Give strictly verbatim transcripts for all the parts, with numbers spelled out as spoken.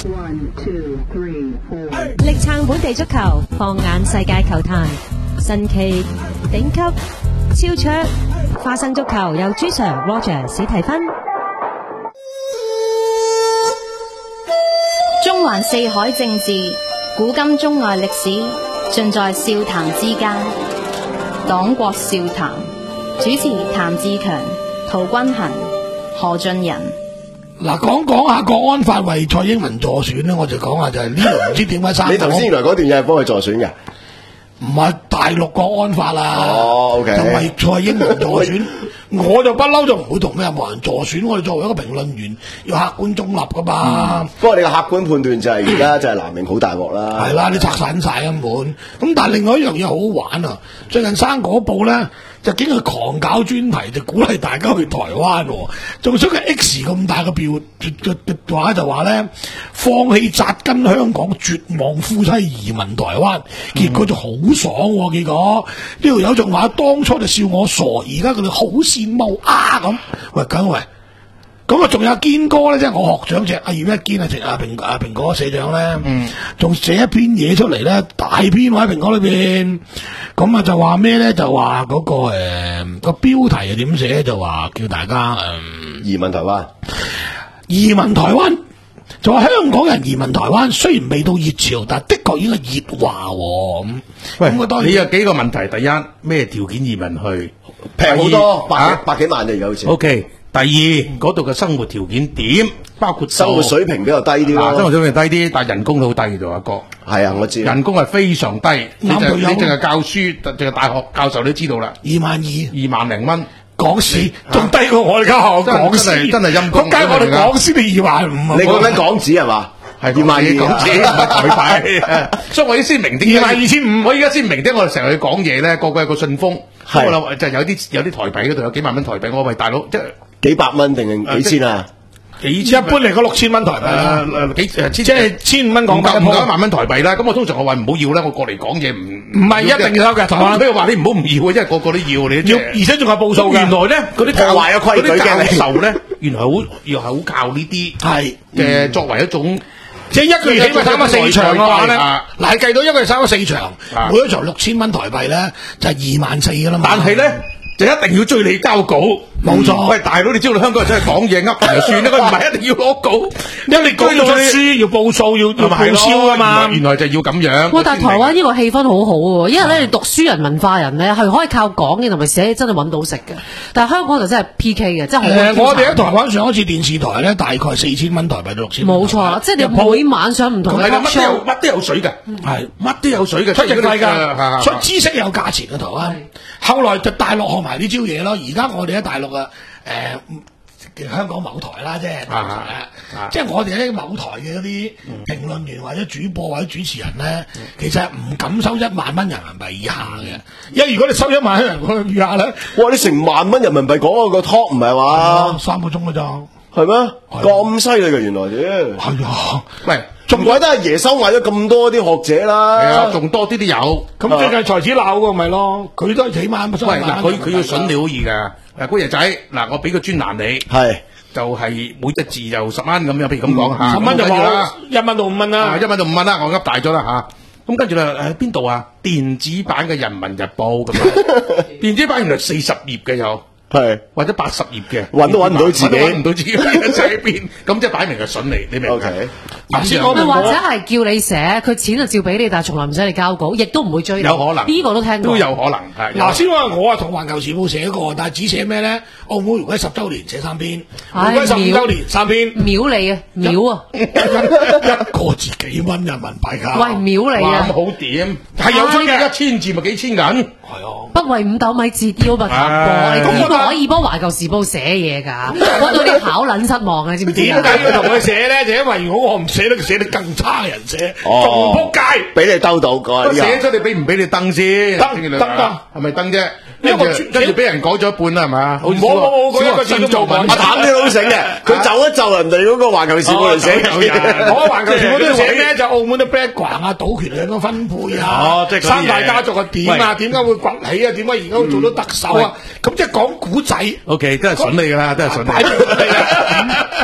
力撐本地足球，放眼世界球壇，神奇、頂級、超卓、花生足球由朱 Sir、Roger 史提芬。 中環四海政治，古今中外歷史，盡在笑談之間。黨國笑談，主持譚志強、陶君行、何俊仁。 嗱，講講下國安法為蔡英文助選咧，我就講下就係呢度唔知點解三。 你頭先原來嗰段嘢係幫佢助選嘅， 唔係大陸國安法啦。 哦 ，OK， 就為蔡英文助選，我就不嬲就唔會同咩任何人助選。我哋作為一個評論員，要客觀中立噶嘛。 嗯、不過你個客觀判斷就係而家就係南寧好大鑊啦。 係啦，你拆散晒根本。咁但係另外一樣嘢好好玩啊！最近生果報咧。就竟然狂搞專題，就鼓勵大家去台灣，仲想個 X 咁大個標嘅話就話咧，放棄扎根香港，絕望夫妻移民台灣，結果就好爽喎。結果呢條友仲話當初就笑我傻，而家佢哋好羨慕啊咁。喂，咁喂，咁啊仲有堅哥咧，即係我學長隻阿葉一堅啊，直阿蘋阿蘋果社長咧，嗯，仲寫一篇嘢出嚟咧，大篇喎喺蘋果裏邊。咁啊就話咩咧？就話嗰、那個誒、呃那個標題係點寫？就話叫大家誒、呃、 移民台灣， 移民台灣就話香港人移民台灣，雖然未到熱潮，但係的確已經係熱話喎。咁喂， 咁當然你有幾個問題？第一，咩條件移民去？ 平好多，百、 啊、 百幾萬就而家好似。 O K。第二，嗰度嘅生活條件點？包括生活水平比較低啲咯、 啊，生活水平低啲，但係人工都好低嘅啫，阿哥。 係啊，我知。 人工係非常低，你就你淨係教書，淨係大學教授你都知道啦。 二萬二， 二萬零蚊， 講師仲低過我哋間學校講師， 真係陰公。 咁解我哋講師你二萬五啊？ 你講緊港紙係嘛？ 係二萬二港紙，唔係台幣。所以我先明點。 二萬二千五， 我而家先明點。我哋成日去講嘢咧，個個有個信封，我諗就有啲有啲台幣嗰度有幾萬蚊台幣。我喂大佬，即係。 幾百蚊定係幾千啊？ 幾千一般嚟講六千蚊台幣啦， 誒幾誒即係千五蚊港幣， 唔夠一萬蚊台幣啦。咁我通常我話唔好要啦，我過嚟講嘢唔唔係一定要收嘅。同埋佢又話你唔好唔要啊，因為個個都要你。 要而且仲有報數嘅。 原來咧嗰啲破壞嘅規矩嘅教授咧，原來好又係好靠呢啲係嘅作為一種。 即係一個月起碼打翻四場嘅話咧，嗱計到一個月打翻四場，每一場六千蚊台幣咧，就係二萬四噶啦嘛。 但係咧就一定要追你交稿。冇錯，喂大佬，你知道香港人真係講嘢噏就算啦，佢唔係一定要攞稿，因為你講咗書要報數要要報銷啊嘛。原來就要咁樣。 哇！但係台灣呢個氣氛好好喎，因為咧你讀書人文化人咧係可以靠講嘅同埋寫真係揾到食嘅，但係香港就真係 P K 嘅，真係好。 誒，我哋喺台灣上一次電視台咧，大概四千蚊台幣到六千。 冇錯啦，即係你每晚上唔同嘅 talk show， 乜都有水嘅，係乜都有水嘅， 出席費㗎，所以知識有價錢嘅台灣。後來就大陸學埋呢招嘢咯，而家我哋喺大陸啊，誒香港某台啦，即係即係我哋喺某台嘅嗰啲評論員或者主播或者主持人咧，其實係唔敢收一萬蚊人民幣以下嘅，因為如果你收一萬蚊人民幣以下咧， 哇！你成萬蚊人民幣講個 talk 唔係話三個鐘㗎咋？ 係咩？咁犀利嘅原來啫。 係啊， 喂。仲怪得阿爺收買咗咁多啲學者啦， 係啊，仲多啲都有。 咁最近才子鬧喎，咪咯，佢都係幾萬。喂， 嗱，佢佢要筍你好易㗎。誒，姑爺仔，嗱，我俾個專欄你， 係就係每隻字就十蚊咁樣，譬如咁講嚇。 十蚊就冇，一蚊到五蚊啦， 一蚊到五蚊啦，我噏大咗啦嚇。咁跟住咧，誒邊度啊？電子版嘅《人民日報》咁樣，電子版原來四十頁嘅有。 係或者八十頁嘅， 揾都揾唔到自己， 揾唔到自己喺邊，咁即係擺明係筍你，你明唔明？ OK， 或者係叫你寫，佢錢就照俾你，但係從來唔使你交稿，亦都唔會追你。 有可能， 呢個都聽過， 都有可能係。 嗱，先話我啊同環球時報寫過，但係只寫咩咧？澳門回歸十週年寫三篇，回歸十五週年三篇， 秒你啊，秒啊， 一個字幾蚊人民幣㗎？ 喂，秒你啊！ 咁好點？係有出嘅，一千字咪幾千銀？係啊。 不為五斗米折腰咪插波，你點可以幫環球時報寫嘢㗎？我對你考撚失望啊！知唔知啊？ 點解要同佢寫咧？就因為如果我唔寫咧，佢寫得更差嘅人寫，仲撲街， 俾你兜到個。 寫出你俾唔俾你登先？ 登登登， 係咪登啫？跟住跟住俾人改咗一半啦，係嘛？ 冇冇冇，嗰一個字都冇改。 阿譚啲好醒嘅，佢就一就人哋嗰個環球時報嚟寫。 我環球時報都寫咩？就澳門嘅 background 啊，賭權兩個分配啊，三大家族啊點啊？點解會崛起啊？點解而家會做到特首啊？咁即係講古仔。 O K，都係筍你㗎啦，都係筍你。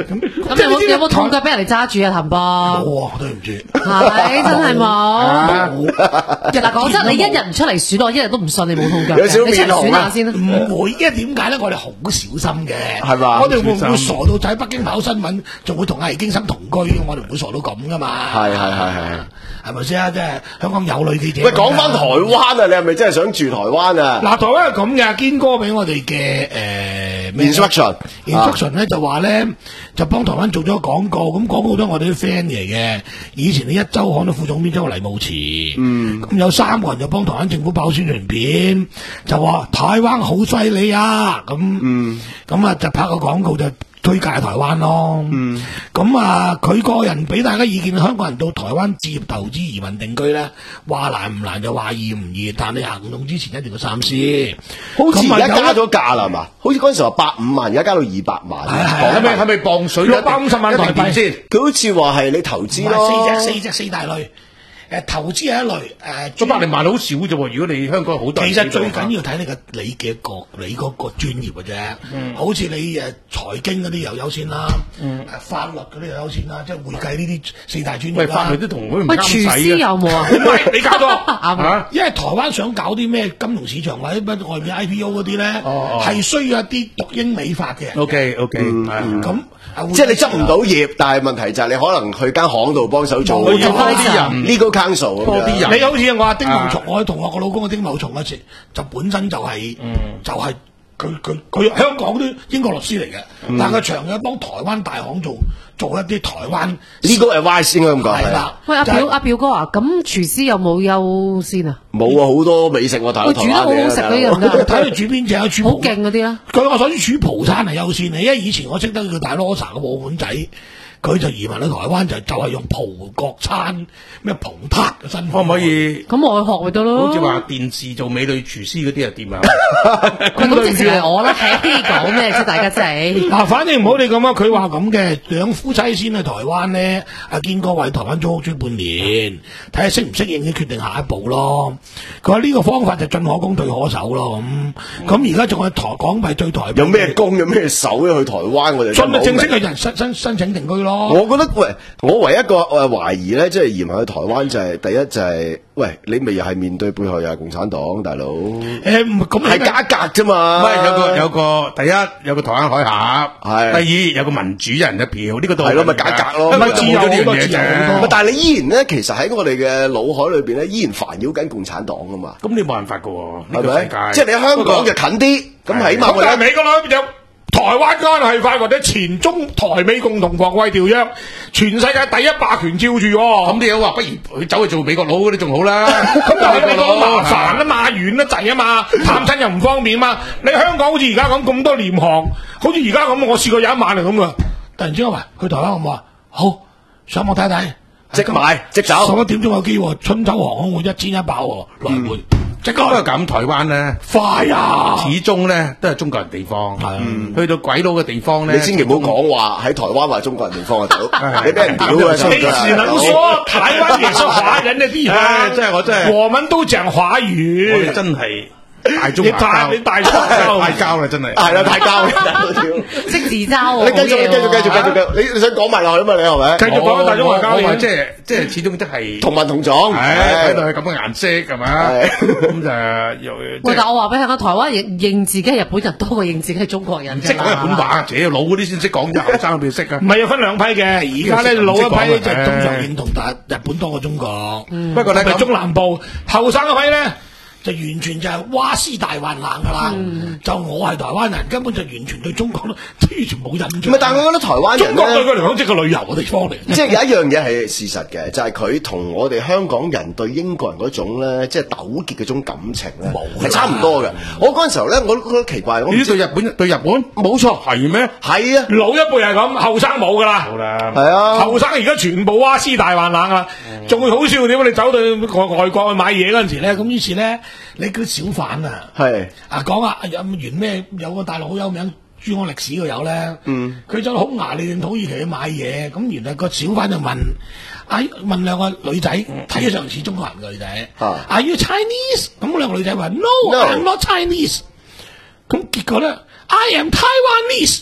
咁有冇有冇痛腳俾人哋揸住啊？譚波， 冇啊，對唔住， 係真係冇。嗱，講真，你一日唔出嚟選，我一日都唔信你冇痛腳。 有少你出嚟選面紅啊下先啦。 唔會，因為點解咧？我哋好小心嘅， 係嘛我哋會唔會傻到就喺北京跑新聞，仲會同魏京生同居？我哋唔會傻到咁噶嘛。 係係係係， 係咪先啊？即係香港有女記者。 喂，講翻台灣啊，你係咪真係想住台灣啊？ 嗱，台灣係咁嘅，堅哥俾我哋嘅誒 instruction instruction 咧就話咧就幫台灣做咗廣告，咁廣告都係我哋啲 friend 嚟嘅。以前你一周刊嘅副總編即係黎慕慈，嗯，咁有三個人就幫台灣政府爆宣傳片，就話台灣好犀利啊，咁，嗯，咁啊就拍個廣告就推介台灣咯，嗯，咁啊佢個人俾大家意見，香港人到台灣置業、投資、移民定居咧，話難唔難就話易唔易，但你行動之前一定要三思。 好似而家加咗價啦，係嘛？好似嗰陣時話百五萬，而家加到二百萬， 係咪係咪磅水六百五十萬台幣先？ 佢好似話係你投資咯， 四隻四隻四大類。誒投資係一類，誒咁百零萬好少啫喎！如果你香港好多， 其實最緊要睇你個你嘅個你嗰個專業嘅啫。嗯，好似你誒財經嗰啲又優先啦，嗯，法律嗰啲又優先啦，即係會計呢啲四大專業啦。 喂，法律都同佢唔喂， 啱廚師使有冇啊？ 唔係你搞錯啱因為台灣想搞啲咩金融市場或者乜外面 I P O 嗰啲咧，係需要一啲讀英美法嘅。 O K O K， 咁即係你執唔到業，但係問題就係你可能去間行度幫手做， 多啲人呢個 counsel 多啲人。 你好似我話丁茂松，我同我個老公嘅丁茂松嗰時，就本身就係就係佢佢佢香港啲英國律師嚟嘅，但係佢長期幫台灣大行做做一啲台灣呢個係 advice 應該咁講係啦。 喂，阿表阿表哥啊，咁廚師有冇優先啊？ 冇啊，好多美食我睇到台灣煮得好好食嗰樣㗎， 睇佢煮邊隻，煮好勁嗰啲啦。 據我所知，煮葡餐係優先嘅，因為以前我識得個大羅莎嘅澳門仔。佢就移民去台灣就就係用葡國餐咩葡撻嘅身份， 可唔可以？ 咁我去學咪得咯。 好似話電視做美女廚師嗰啲係點啊？ 咁直情係我啦，嘿講咩啫？大家真係嗱，反正唔好你咁啊！佢話咁嘅兩夫妻先去台灣咧，阿堅哥話台灣租屋住半年，睇下適唔適應，先決定下一步咯。佢話呢個方法就進可攻退可守咯。咁咁而家仲係台港幣對台幣有咩攻有咩守咧？去台灣我哋進正式嘅人申申申請定居咯。 我覺得喂，我唯一一個誒懷疑咧，即係移民去台灣就係、是、第一就係、是，喂，你咪又係面對背後又係共產黨大佬，誒唔咁係加格啫嘛。 唔係有個有個第一有個台灣海峽， 係第二有個民主人嘅票，呢、這個都係咯，咪加格咯， 咪自由好多嘢啫。 但係你依然咧，其實喺我哋嘅腦海裏邊咧，依然煩擾緊共產黨噶嘛。 咁你冇辦法噶喎， 係咪？即係你喺香港就近啲，咁起碼我哋美國佬有。台灣關係法或者前中台美共同防衛條約，全世界第一霸權照住喎。 咁啲友話不如佢走去做美國佬嗰啲仲好啦。 咁但係美國佬麻煩啊嘛，遠得滯啊嘛，探親又唔方便嘛。你香港好似而家咁咁多廉航，好似而家咁，我試過有一晚係咁噶。突然之間話去台灣好唔好啊？好，上網睇睇， 即買即走。 十一點鐘有機喎，春秋航空會一千一百喎，來回。即都係咁，台灣咧快啊！ 始終咧都係中國人地方，嗯、去到鬼佬嘅地方咧， 你千祈唔好講話喺台灣話中國人地方啊，大佬，你俾人屌啊！ 你只能說台灣也是華人嘅地方， 真係我真係， 我們都講華語， 我哋真係。大中你大你大太交啦，真係係啦，太交嘅， 識自嘲。 你繼續，繼續，繼續，繼續，繼續，你你想講埋落去嘛？你係咪？ 繼續講大中華交嘅， 即係即係始終都係同文同種， 喺度係咁嘅顏色係嘛？咁就又喂，但我話俾你聽，台灣認認自己係日本人多過認自己係中國人。 識講日本話，自己老嗰啲先識講，後生嗰邊識啊。 唔係要分兩批嘅，而家咧老一批咧就通常認同大日本多過中國。不過咧，中南部後生嗰批咧。就完全就係蛙斯大患難噶啦，嗯、就我係台灣人，根本就完全對中國都完全冇印象。 唔係，但係我覺得台灣人中國對佢嚟講即係個旅遊嘅地方嚟。 即係有一樣嘢係事實嘅，就係佢同我哋香港人對英國人嗰種咧，即係糾結嗰種感情咧，係差唔多嘅。我嗰陣時候咧，我都覺得奇怪。我對日本對日本冇錯， 係咩？ 係啊， 老一輩係咁，後生冇噶啦。 好啦， 係啊， 後生而家全部蛙斯大患難啊！仲會好笑點？你走到外外國去買嘢嗰陣時咧，咁於是咧，你叫小販啊， 係啊講啊，有原咩有個大陸好有名珠江歷史嘅有咧，嗯，佢走到匈牙利土耳其去買嘢，咁原來個小販就問，啊問兩個女仔，睇起上嚟似中國人嘅女仔，啊 Are you Chinese？ 咁兩個女仔話 No，I'm not Chinese。咁結果咧 I am Taiwanese。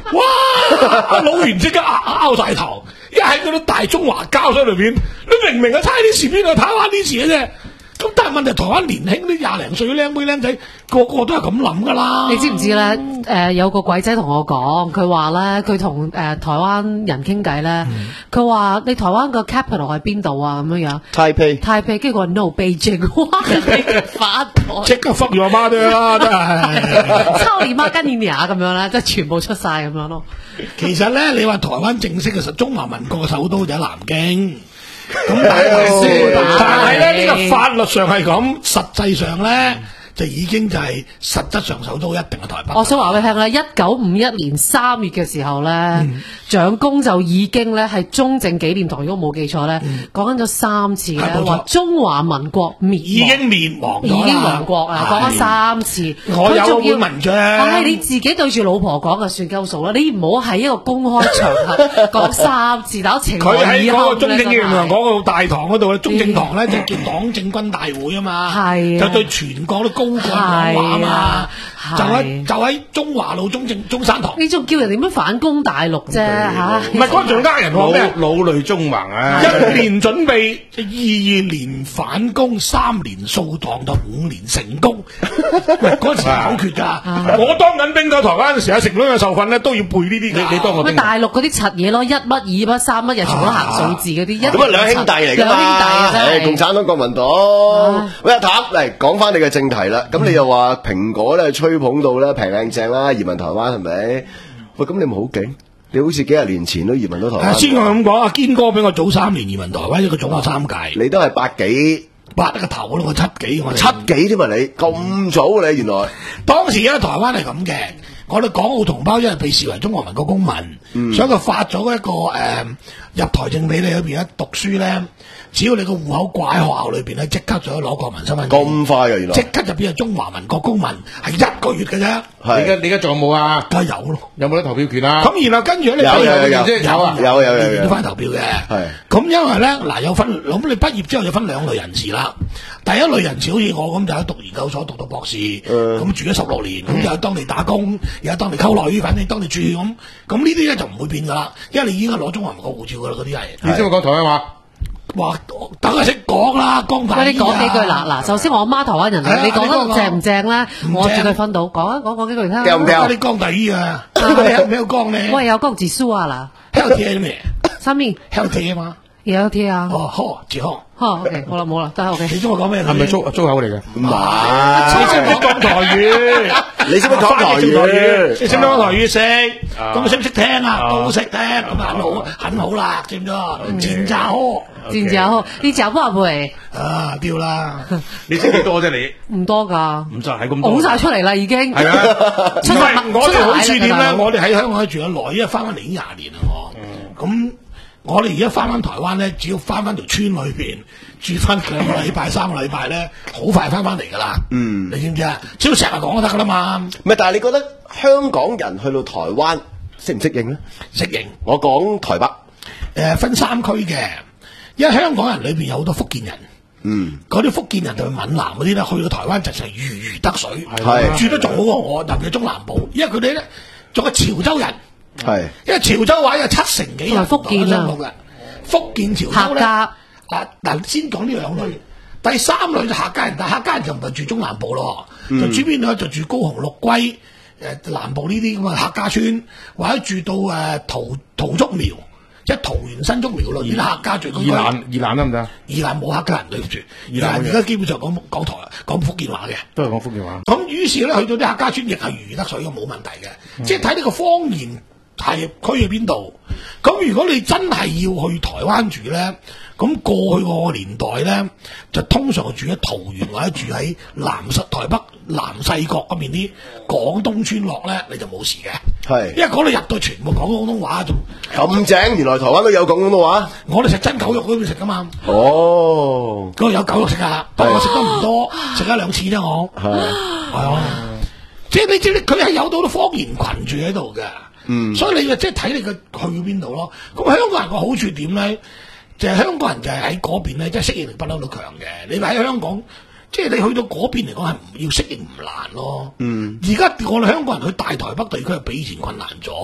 哇！老袁即刻拗晒頭，一喺嗰啲大中華膠箱裏邊，你明明係差啲事邊度台灣啲事嘅啫。咁但係問題，台灣年輕啲廿零歲嘅靚妹靚仔，個個都係咁諗噶啦。 你知唔知咧？誒、呃，有個鬼仔同我講，佢話咧，佢同誒台灣人傾偈咧，佢話、嗯、你台灣個 capital 喺邊度啊？咁樣樣。 台北。 台北，跟住佢話 no 北京，哇！發台。 即刻 fuck 我媽都啦，真係。 操你媽跟你娘咁樣咧，即係全部出晒咁樣咯。 其實咧，你話台灣正式嘅實中華民國嘅首都就喺南京。咁但係，但係咧呢個法律上係咁，實際上咧就已經就係實質上首都一定係台北。 我想話俾你聽咧，一九五一年三月嘅時候咧，蔣、嗯、公就已經咧係中正紀念堂，如果冇記錯咧，講緊咗三次咧，話中華民國滅已經滅亡咗啦， 已經亡國啊，講咗三次。 我有本文章， 但係你自己對住老婆講就算夠數啦，你唔好喺一個公開場合講三次，打情佢喺嗰個中正紀念堂嗰個大堂嗰度咧，中正堂咧就叫黨政軍大會啊嘛，係就對全國都高舉講話啊嘛，就喺就喺中華路中正中山堂。你仲叫人點樣反攻大陸啫嚇？唔係嗰陣仲呃人喎咩？ 老淚縱橫啊！ 一年準備，二二年反攻，三年掃蕩，就五年成功。喂，嗰陣時口訣㗎。我當緊兵喺台灣嘅時候，食兩日受訓咧都要背呢啲。你你當我兵？大陸嗰啲柒嘢咯，一乜二乜三乜，又全部都行數字嗰啲。咁啊兩兄弟嚟㗎嘛，兩兄弟啊真係。共產黨國民黨。喂阿譚嚟講翻你嘅正題啦。咁你又話蘋果咧吹捧到咧平靚正啦，移民台灣係咪？喂，咁你咪好勁？你好似幾廿年前都移民到台灣。先我咁講，阿堅哥比我早三年移民台灣，一個早我三屆。你都係八幾八個頭咯，我七幾我。七幾添啊你？咁早你原來？當時咧台灣係咁嘅，我哋港澳同胞因為被視為中華民國公民，嗯、所以佢發咗一個誒、呃、入台證俾你嗰邊咧讀書咧。只要你個戶口掛喺學校裏邊咧，即刻就可以攞國民身份證。咁快嘅原來，即刻就變係中華民國公民，係一個月嘅啫。你而家你而家仲有冇啊？梗係有咯。有冇得投票權啊？咁然後跟住你有有有有有啊有有有有翻投票嘅。係。咁因為咧嗱有分，咁你畢業之後有分兩類人士啦。第一類人士好似我咁就喺讀研究所讀到博士，咁、嗯、住咗十六年，咁又喺當地打工，又喺當地溝女，反正當地住咁。咁呢啲咧就唔會變噶啦，因為你已經係攞中華民國護照噶啦，嗰啲係。你識唔識講台灣話？哇！等佢識講啦，江大。喂，你講幾句嗱嗱，首先我阿媽台灣人嚟，你講得正唔正咧？我絕對分到，講啊講講幾句聽。掉唔掉？你江大醫啊？咩咩江咧？我有江字書啊啦。healthy 咩？三面 healthy 啊嘛。healthy 啊。哦，好，志康。哦 ，OK，好啦，冇啦，得 OK。你中意講咩？係咪粗粗口嚟嘅？唔係。你識唔識講台語？你識唔識講台語？你識唔識講台語？識。咁識唔識聽啊？都識聽，咁啊很好，很好啦，知唔知啊？戰炸呵，戰炸呵，你講不會？啊，掉啦！你識幾多啫？你唔多㗎，唔就係咁多，講晒出嚟啦，已經。係啊，唔係我哋好處點咧？我哋喺香港住咗耐，因為翻返嚟已經廿年啦，我。咁我哋而家翻返台灣咧，只要翻返條村裏邊住翻兩個禮拜、三個禮拜咧，好快翻返嚟㗎啦。嗯，你知唔知啊？只要成日講就得㗎啦嘛。唔係，但係你覺得香港人去到台灣適唔適應咧？適應。我講台北，誒、呃、分三區嘅，因為香港人裏邊有好多福建人。嗯，嗰啲福建人同閩南嗰啲咧，去到台灣就係如魚得水，係住得仲好過我，特別係中南部，因為佢哋咧仲有潮州人。係，因為潮州話有七成幾人福建啊，福建潮州咧，啊嗱，先講呢兩類，第三類就客家人，但客家人就唔係住中南部咯，嗯、就住邊度咧？就住高雄六龜誒南部呢啲咁嘅客家村，或者住到誒桃桃竹苗，即係桃園新竹苗咯，呢啲客家最多。宜蘭宜蘭得唔得？宜蘭冇客家人對住，宜蘭而家基本上講講台講福建話嘅，都係講福建話。咁於是咧去到啲客家村亦係如魚得水嘅，冇問題嘅，嗯、即係睇呢個方言。係區喺邊度？咁如果你真係要去台灣住咧，咁過去個年代咧，就通常住喺桃園或者住喺南西台北南西角嗰邊啲廣東村落咧，你就冇事嘅。係，因為嗰度入到全部講廣東話，仲咁正。原來台灣都有講廣東話。我哋食真狗肉嗰邊食噶嘛。哦，嗰度有狗肉食啊，不過我食得唔多，食咗兩次啫我。係係啊，即係你知，佢係有到啲方言群住喺度嘅。嗯，所以你即係睇你嘅去邊度咯。咁香港人個好處點咧？就係、是、香港人就係喺嗰邊咧，即係適應力不嬲都強嘅。你喺香港，即係你去到嗰邊嚟講係唔要適應唔難咯。嗯，而家我哋香港人去大台北地區係比以前困難咗。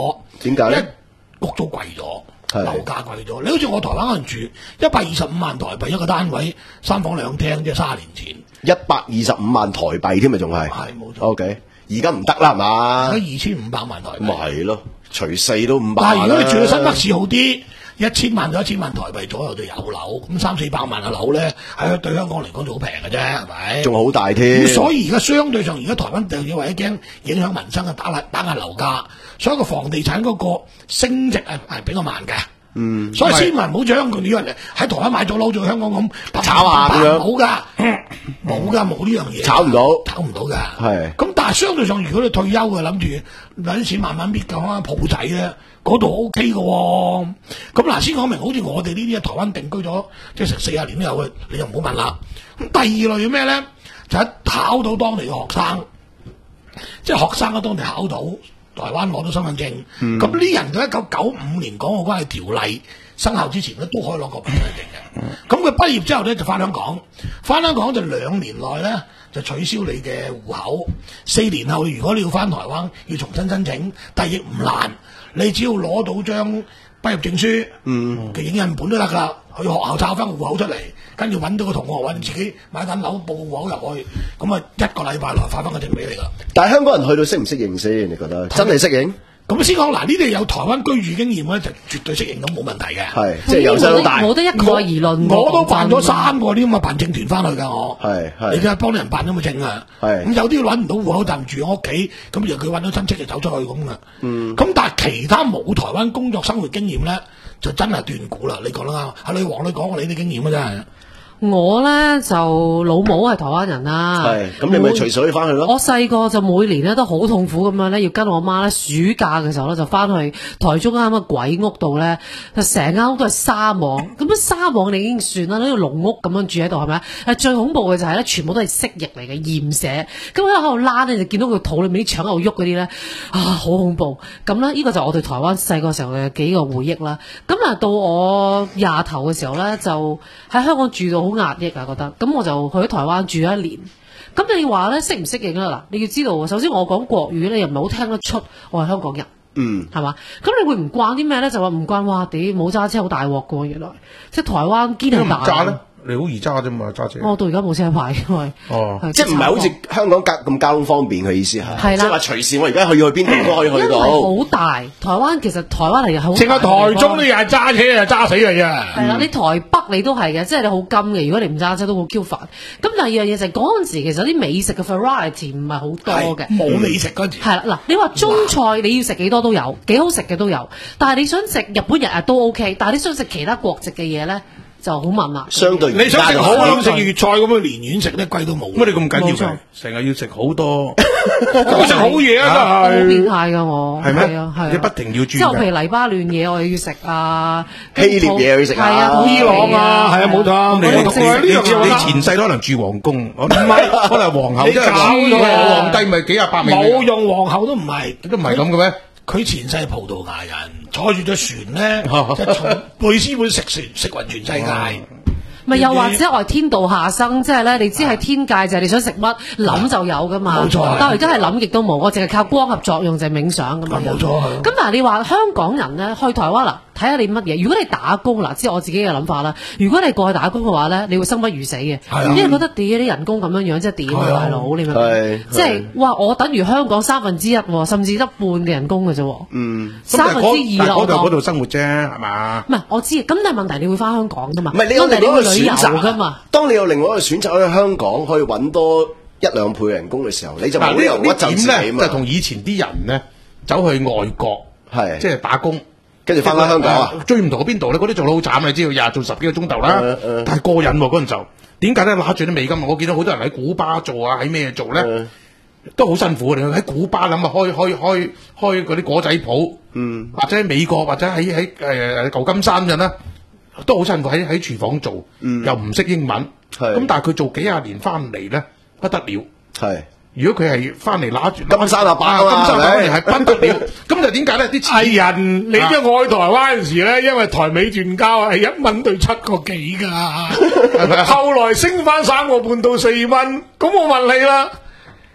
點解咧？ 屋租貴咗。 係樓價貴咗，你好似我台灣嗰陣住一百二十五萬台幣一個單位，三房兩廳，即係卅年前一百二十五萬台幣添啊，仲係係冇錯。 O K，而家唔得啦，係嘛？ 而家二千五百萬台幣， 咪係咯，除四都五百。 但係如果你住到新北市好啲，一千萬到一千萬台幣左右就有樓，咁三四百萬嘅樓咧，喺對香港嚟講就好平嘅啫，係咪？ 仲好大添。 咁所以而家相對上，而家台灣就因為一驚影響民生啊，打壓打壓樓價，所以個房地產嗰個升值係係比較慢嘅。 嗯， 所以千萬唔好將佢以為喺台灣買咗樓，做香港咁炒下咁樣， 冇噶，冇噶，冇呢樣嘢，炒唔到，炒唔到噶。 係。 咁但係相對上，如果你退休嘅諗住攞啲錢慢慢搣嘅，開間鋪仔咧，嗰度 O K 嘅喎。咁嗱，先講明，好似我哋呢啲喺台灣定居咗，即係成四十年都有嘅，你就唔好問啦。咁第二類咩咧？就係考到當地嘅學生，即係學生喺當地考到。台灣攞到身份證，咁呢、嗯、人到一九九五年港澳關係條例生效之前咧，都可以攞個身份證嘅。咁佢畢業之後咧就翻香港，翻香港就兩年內咧就取消你嘅戶口。四年後如果你要翻台灣，要重新申請，但係亦唔難，你只要攞到張畢業證書嘅影印本都得㗎，去學校抄翻個戶口出嚟，跟住揾到個同學揾自己買緊樓報個戶口入去，咁啊一個禮拜內發翻個證俾你㗎。 但係香港人去到適唔適應先？你覺得真係適應？ 咁先講嗱，呢啲有台灣居住經驗咧，就絕對適應咁冇問題嘅。 係，即係由細到大。 冇得一概而論。 我都辦咗三個啲咁嘅辦證團翻去㗎，我。係係。 你睇下幫啲人辦咗個證啊。係。咁有啲揾唔到戶口，就唔住我屋企，咁然後佢揾到親戚就走出去咁啊。嗯。咁但係其他冇台灣工作生活經驗咧，就真係斷估啦。你講得啱，阿女王你講過你啲經驗啊，真係。 我咧就老母係台灣人啦， 係咁你咪隨水可翻去咯。 我細個就每年咧都好痛苦咁樣咧，要跟我媽咧暑假嘅時候咧就翻去台中間咁嘅鬼屋度咧，就成間屋都係沙網，咁樣沙網你已經算啦，呢個籠屋咁樣住喺度係咪啊？最恐怖嘅就係咧，全部都係蜥蜴嚟嘅鹽蛇，咁喺度躝咧就見到佢肚裏面啲腸喺度喐嗰啲咧，啊好恐怖！咁咧呢個就我對台灣細個時候嘅幾個回憶啦。咁啊到我廿頭嘅時候咧，就喺香港住到好壓抑啊，覺得咁我就去咗台灣住咗一年。咁你話咧適唔適應啊？嗱，你要知道，首先我講國語咧，又唔係好聽得出我係香港人，嗯，係嘛？咁你會唔慣啲咩咧？就話唔慣，哇！屌冇揸車好大鑊㗎，原來即係台灣堅係大。 你好易揸啫嘛，揸車。 我到而家冇車牌，因為哦，即係唔係好似香港交咁交通方便嘅意思係？ 係啦， 即係話隨時我而家去去邊度都可以去到。 好大，台灣其實台灣嚟嘅好。 淨係台中呢又係揸車又揸死嘅啫。 係啦，你台北你都係嘅，即係你好金嘅。如果你唔揸車都好 Q 煩。咁第二樣嘢就係嗰陣時其實啲美食嘅 variety 唔係好多嘅， 冇美食嗰陣時。 係啦，嗱，你話中菜你要食幾多都有，幾好食嘅都有。但係你想食日本日日都 OK，但係你想食其他國籍嘅嘢咧？就好問啦， 相對你想食好想食粵菜咁樣連丸食咧貴都冇， 乜你咁緊要嘅？成日要食好多， 食好嘢啊！ 好變態噶我， 係咩？ 係啊係啊， 你不停要注意。 之後譬如黎巴嫩嘢我又要食啊， 希臘嘢又要食啊， 係啊， 伊朗啊，係啊冇錯。 你你你前世都可能住皇宮，唔係可能皇后，即係皇帝咪幾廿百名？ 冇用皇后都唔係， 都唔係咁嘅咩？ 佢前世係葡萄牙人，坐住隻船咧，即係從貝斯本食船食勻全世界。 咪又或者我係天道下生，即係咧，你知係天界就係你想食乜諗就有噶嘛。冇錯。但係而家係諗極都冇，我淨係靠光合作用就係冥想咁樣。冇錯。咁但係你話香港人咧去台灣嗱，睇下你乜嘢。如果你打工嗱，即係我自己嘅諗法啦。如果你過去打工嘅話咧，你會生不如死嘅，因為覺得屌啲人工咁樣樣，即係點啊大佬，你明唔明？即係哇，我等於香港三分之一，甚至一半嘅人工嘅啫。嗯。三分之二啦，我講。 嗰度生活啫，係嘛？ 唔係，我知。咁但係問題，你會翻香港噶嘛？ 唔係你有另外一個選擇噶嘛？ 當你有另外一個選擇喺香港可以揾多一兩倍人工嘅時候，你就冇理由屈就自己嘛。 就同以前啲人咧走去外國，係即係打工， 跟住翻返香港啊？ 最唔同喺邊度咧？嗰啲做得好慘，你知道日日做十幾個鐘頭啦，但係過癮喎嗰陣就點解咧？揦住啲美金，我見到好多人喺古巴做啊，喺咩做咧？都好辛苦嘅，喺古巴諗啊，開開開開嗰啲果仔鋪，嗯，或者喺美國或者喺喺誒舊金山咁啦。都好辛苦喺喺廚房做，嗯、又唔識英文，咁但係佢做幾廿年翻嚟咧不得了。係如果佢係翻嚟揦住金山阿伯啊， 金山阿伯係不得了。咁就點解咧？啲藝人你知我去台灣嗰時咧，因為台美斷交係一蚊對七個幾㗎，後來升翻三個半到四蚊。咁我問你啦，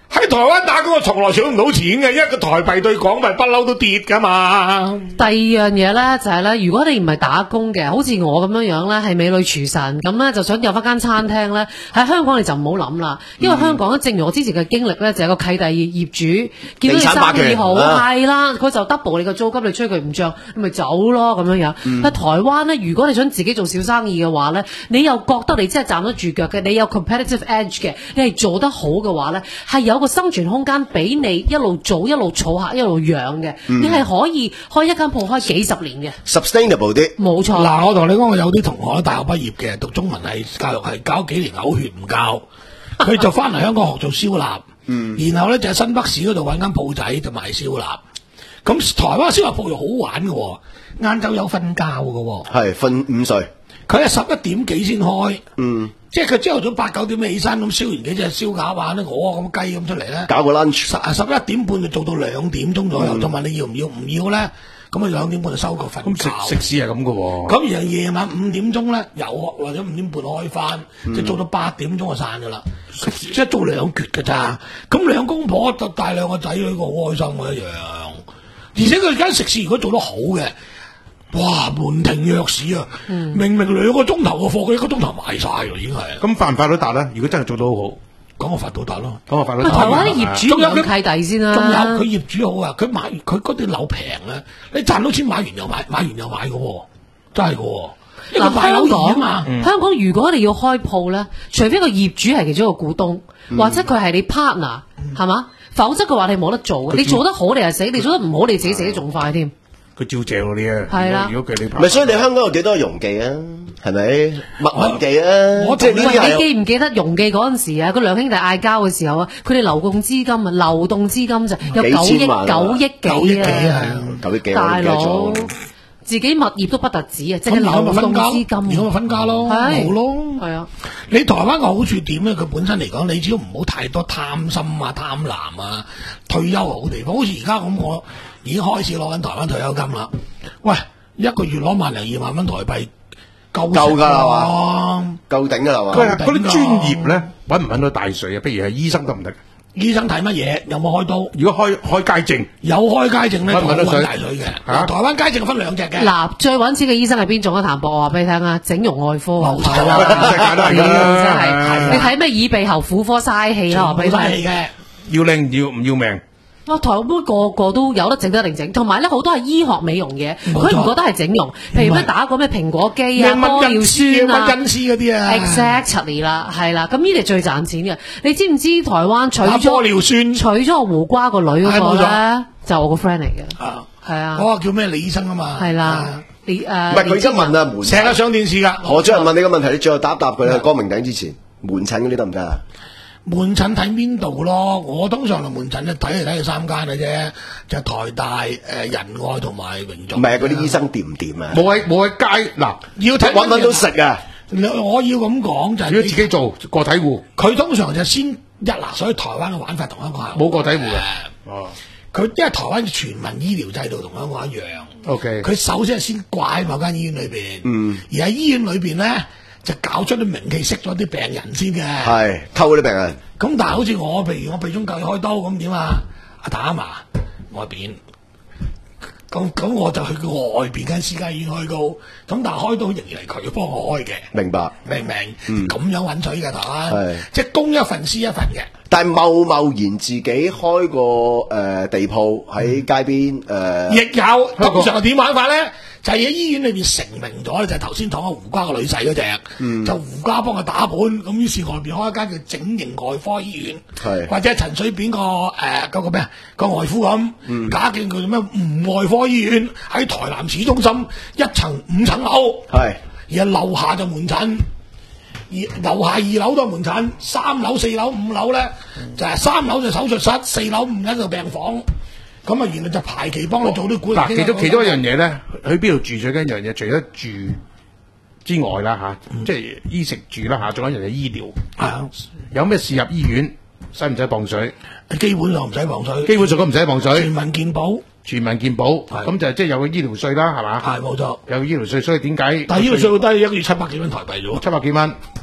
喺台灣打工我從來搶唔到錢嘅，因為個台幣對港幣不嬲都跌噶嘛。 第二樣嘢咧就係咧，如果你唔係打工嘅，好似我咁樣樣咧，係美女廚神咁咧，就想有翻間餐廳咧，喺香港你就唔好諗啦，因為香港咧，正如我之前嘅經歷咧，就係個契弟業主見到你生意好，係啦，佢就 double 你個租金，你吹佢唔漲，你咪走咯咁樣樣。嗯、但係台灣咧，如果你想自己做小生意嘅話咧，你又覺得你真係站得住腳嘅，你有 competitive edge 嘅，你係做得好嘅話咧，係有個生存空間俾你一路做一路儲客一路養嘅，嗯、你係可以開一間鋪開幾十年嘅 ，sustainable 啲。冇錯。 嗱，我同你講，我有啲同學大學畢業嘅，讀中文系教育系，教幾年嘔血唔教，佢就翻嚟香港學做燒臘，嗯、然後咧就喺新北市嗰度揾間鋪仔就賣燒臘。咁台灣燒臘鋪又好玩嘅，晏晝有瞓覺嘅， 係瞓午睡。 佢係十一點幾先開， 嗯， 即係佢朝頭早八九點起身咁燒完幾隻燒鴨啊，啲鵝咁雞咁出嚟咧， 搞個 lunch， 十十一點半就做到兩點鐘左右，就問你要唔要，唔要咧，咁啊兩點半就收個瞓覺。 咁食食肆係咁嘅喎。 咁然後夜晚五點鐘咧，又或者五點半開翻，即係做到八點鐘就散噶啦，即係做兩橛㗎咋。咁兩公婆就帶兩個仔女，個好開心嘅一樣。而且佢間食肆如果做得好嘅。哇！門庭若市啊！嗯、明明兩個鐘頭嘅貨，佢一個鐘頭賣晒喎，已經係。 咁發唔發到達咧？如果真係做到好， 咁我發到達咯。 咁我發到達。 台灣啲業主有契弟先啦。 仲有佢業主好啊！佢買佢嗰啲樓平咧，你賺到錢買完又買，買完又買嘅喎，真係嘅喎。因為買樓易啊嘛。 嗯、香港如果你要開鋪咧，除非個業主係其中一個股東，嗯、或者佢係你 partner，係嘛、嗯？否則嘅話你冇得做。你做得好你係死，你做得唔好你自己死得仲快添。 佢照借喎你啊！ 係啦， 如果佢你咪所以你香港有幾多容記啊？係咪麥文記啊？ 我即係呢啲係你記唔記得容記嗰陣時啊？嗰兩兄弟嗌交嘅時候啊，佢哋流動資金啊，流動資金就有九億九億幾啊！ 九億幾大佬自己物業都不特止啊，即係流動資金。 如果咪分家咯，冇咯。 係啊， 你台灣嘅好處點咧？佢本身嚟講，你只要唔好太多貪心啊、貪婪啊，退休好地方。好似而家咁我。已經開始攞緊台灣退休金啦！喂，一個月攞萬零二萬蚊台幣，夠夠㗎啦嘛，夠頂㗎啦嘛。 佢嗰啲專業咧揾唔揾到大水啊？譬如係醫生得唔得？ 醫生睇乜嘢？有冇開刀？ 如果開開街症，有開街症咧， 揾唔揾到水大水嘅。啊、台灣街症分兩隻嘅。 嗱，最揾錢嘅醫生係邊種啊？譚博，我話俾你聽啊，整容外科啊， 冇錯啦， 世界都係㗎啦， 真係。你睇咩耳鼻喉婦科嘥氣啦，我俾你聽。 嘅， 要靚要唔要命？ 哇！台灣個個都有得整得定整，同埋咧好多係醫學美容嘢，佢唔覺得係整容。譬如咩打個咩蘋果肌啊、玻尿酸啊、 乜因斯嗰啲啊 ，exactly 啦，係啦，咁呢啲係最賺錢嘅。你知唔知台灣娶咗玻尿酸娶咗個胡瓜個女嗰個咧，就我個 friend 嚟嘅。 啊， 係啊， 嗰個叫咩李醫生啊嘛。 係啦，你誒唔係佢而家問啊，門成日上電視㗎。 何主任問你個問題，你最後答一答佢喺光明頂之前，門診嗰啲得唔得啊？ 門診睇邊度咯？我通常嚟門診咧睇嚟睇去三間嘅啫，就係、台大、誒、呃、仁愛同埋榮總。 唔係嗰啲醫生掂唔掂啊？ 冇喺冇喺街嗱， 要睇揾揾到食啊！ 我要咁講就係、 如果自己做個體戶， 佢通常就先一嗱，所以台灣嘅玩法同香港係冇個體戶嘅。 呃、哦，佢因為台灣嘅全民醫療制度同香港一樣。 O K，佢首先係先掛喺某間醫院裏邊， 嗯， 而喺醫院裏邊咧。就搞出啲名氣，識咗啲病人先嘅， 係溝嗰啲病人。 咁但係好似我，譬如我鼻中隔開刀咁點啊？阿譚啊，外邊，咁咁我就去外邊間私家醫院開刀，咁但係開刀仍然係佢幫我開嘅。 明白， 明唔明？ 嗯， 咁樣揾取嘅台灣， 係即係公一份私一份嘅。 但係貿貿然自己開個誒、呃、地鋪喺街邊誒， 呃、亦有通常點玩法咧？就係喺醫院裏邊成名咗咧，就係頭先講阿胡瓜個女婿嗰隻，嗯、就胡瓜幫佢打本，咁於是外邊開一間叫整形外科醫院， 是或者陳水扁個誒嗰個咩啊個外父咁，嗯、假叫佢做咩吳外科醫院喺台南市中心一層五層樓，係是，而係樓下就門診，而樓下二樓都係門診，三樓、四樓、五樓咧就係、是、三樓就手術室，四樓、五樓就病房。咁啊，原來就排期幫佢做啲管理。嗱， 其中其中一樣嘢咧，去邊度住最緊要一樣嘢，除咗住之外啦嚇，嗯、即係衣食住啦嚇，仲有一樣嘢醫療。係、嗯、有咩事入醫院，使唔使磅水？ 基本上唔使磅水。 基本上都唔使磅水。全民健保。全民健保。咁是就即係有個醫療稅啦，係嘛？ 係冇錯。 有個醫療稅，所以點解？ 但係醫療稅好低，一個月七百幾蚊台幣啫喎。 七百幾蚊。 即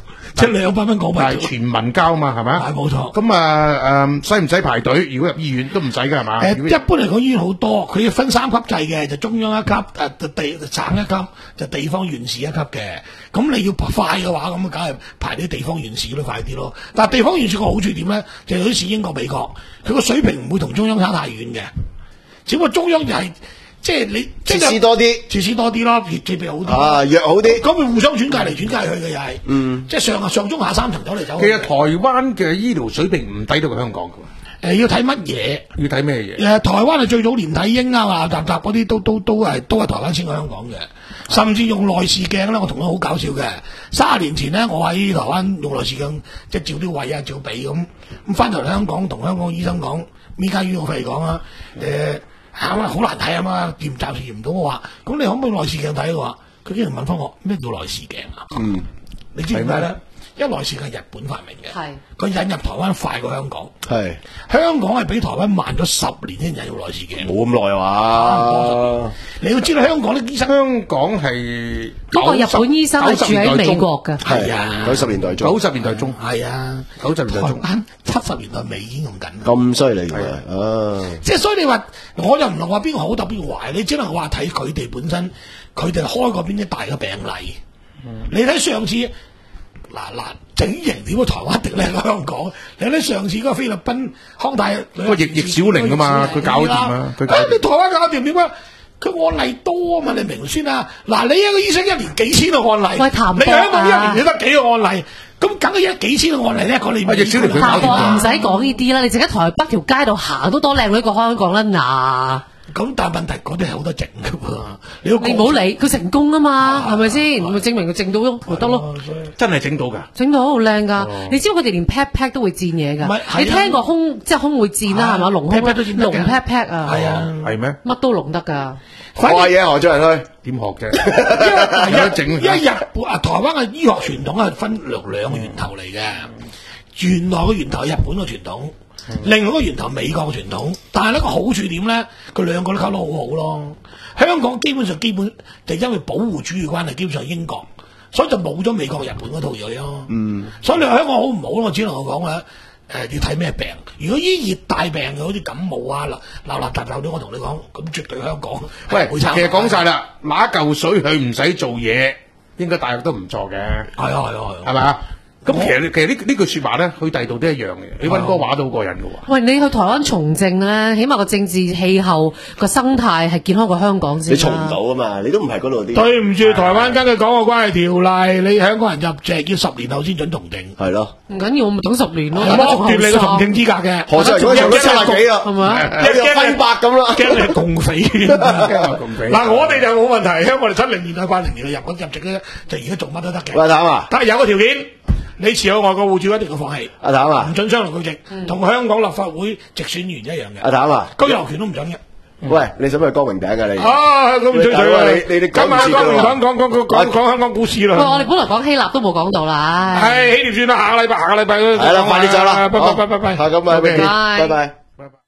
即係兩百蚊港幣， 係全民交嘛，係咪啊？ 係冇錯。 咁啊誒，使唔使排隊？如果入醫院都唔使㗎係嘛？ 誒，一般嚟講醫院好多，佢要分三級制嘅，就中央一級，誒地省一級，就地方縣市一級嘅。咁你要快嘅話，咁梗係排啲地方縣市都快啲咯。但係地方縣市個好處點咧？就好似英國、美國，佢個水平唔會同中央差太遠嘅。只不過中央就係、是、即係你設施多啲， 設施多啲咯，設備好啲啊，藥好啲， 咁佢互相轉介嚟轉介去嘅又係， 嗯， 即係上上中下三層走嚟走去。 其實台灣嘅醫療水平唔低到過香港㗎。 誒、呃、要睇乜嘢？ 要睇咩嘢？ 誒台灣係最早連體嬰啊、話雜雜嗰啲都都都係都係台灣先過香港嘅，甚至用內視鏡咧，我同佢好搞笑嘅。三十年前咧，我喺台灣用內視鏡，即係照啲胃啊、照鼻咁，咁翻到嚟香港同香港醫生講，呢間醫院我費講啊，誒啱啊好難睇啊嘛，驗暫時驗唔到。我話咁你可唔可以內視鏡睇嘅話，佢竟然問翻我咩叫內視鏡啊？ 嗯， 你知唔知咧？因為內視鏡係日本發明嘅， 係佢引入台灣快過香港， 係香港係比台灣慢咗十年先引入內視鏡， 冇咁耐話。 你要知道香港啲醫生， 香港係嗰個日本醫生係住喺美國嘅， 係啊， 九十年代中， 九十年代中係啊， 九十年代中， 台灣七十年代尾已經用緊， 咁犀利嘅，啊！ 即係所以你話，我又唔能話邊個好特邊個壞，你只能話睇佢哋本身，佢哋開過邊啲大嘅病例。嗯、你睇上次。嗱嗱，整形點解台灣一定靚過香港？你睇上次嗰個菲律賓康泰， 個易易小玲啊嘛，佢搞掂啊，佢搞掂。 你台灣搞掂點解？佢案例多啊嘛，你明唔明先啊？嗱，你一個醫生一年幾千個案例， 喂譚博啊， 你香港一年你得幾個案例，咁梗係一幾千個案例咧，講你易小玲佢搞譚博掂唔使講呢啲啦，你淨喺台北條街度行都多靚女過香港啦嗱。 咁但係問題嗰啲係好多整㗎喎，你要你唔好理佢成功啊嘛，係咪先？咪證明佢整到咪得咯？ 真係整到㗎， 整到好靚㗎。你知唔知佢哋連 pat pat 都會墊嘢㗎？你聽過胸即係胸會墊啦係嘛？龍胸龍 pat pat 啊， 係啊， 係咩？ 乜都龍得㗎。 學下嘢何俊仁去點學啫？ 因為整，因為日本啊，台灣嘅醫學傳統係分兩兩個源頭嚟嘅。原來個源頭係日本嘅傳統。另外一個源頭美國嘅傳統，但係呢個好處點咧？佢兩個都溝得好好咯。香港基本上基本就因為保護主義關係，基本上英國，所以就冇咗美國、日本嗰套嘢咯。嗯，所以你話香港好唔好？我只能夠講咧，誒、呃、要睇咩病。如果依熱帶病嘅，好似感冒啊、流流流雜雜啲，我同你講，咁絕對香港。 喂，其實講晒啦，拿嚿水佢唔使做嘢，應該大約都唔錯嘅。係啊係啊係啊， 係咪啊？咁其實其實呢呢句説話咧，去第度都一樣嘅。你溫哥華都好過癮嘅喎。 喂，你去台灣從政咧，起碼個政治氣候個生態係健康過香港先。 你從唔到啊嘛，你都唔係嗰度啲。 對唔住，台灣根據港澳關係條例，你香港人入籍要十年後先準從政。 係咯， 唔緊要，我咪等十年咯。 剝奪你個從政資格嘅。 何生嗰時候都七十幾啦， 係咪？ 一日分百咁啦， 驚你共匪。 共匪。 嗱，我哋就冇問題，香港我哋七零年代、八零年代入入籍咧，就而家做乜都得嘅。 喂，譚啊， 但係有個條件。你持有外國護照一定要放棄。 阿譚啊， 唔准雙重國籍，同香港立法會直選員一樣嘅。 阿譚啊， 居留權都唔准嘅。 喂，你使唔使光明頂啊你？ 啊，咁吹水啊！ 你你今晚光明講講講講講講香港股市啦。 喂，我哋本來講希臘都冇講到啦。 係希臘算啦，下個禮拜下個禮拜都係啦，快啲走啦， 拜拜拜拜拜。 下咁啊，拜拜拜。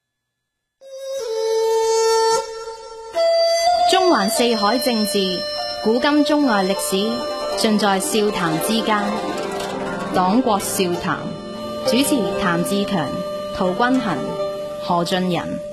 中環四海政治，古今中外歷史，盡在笑談之間。黨國笑談，主持譚志強、陶君行、何俊仁。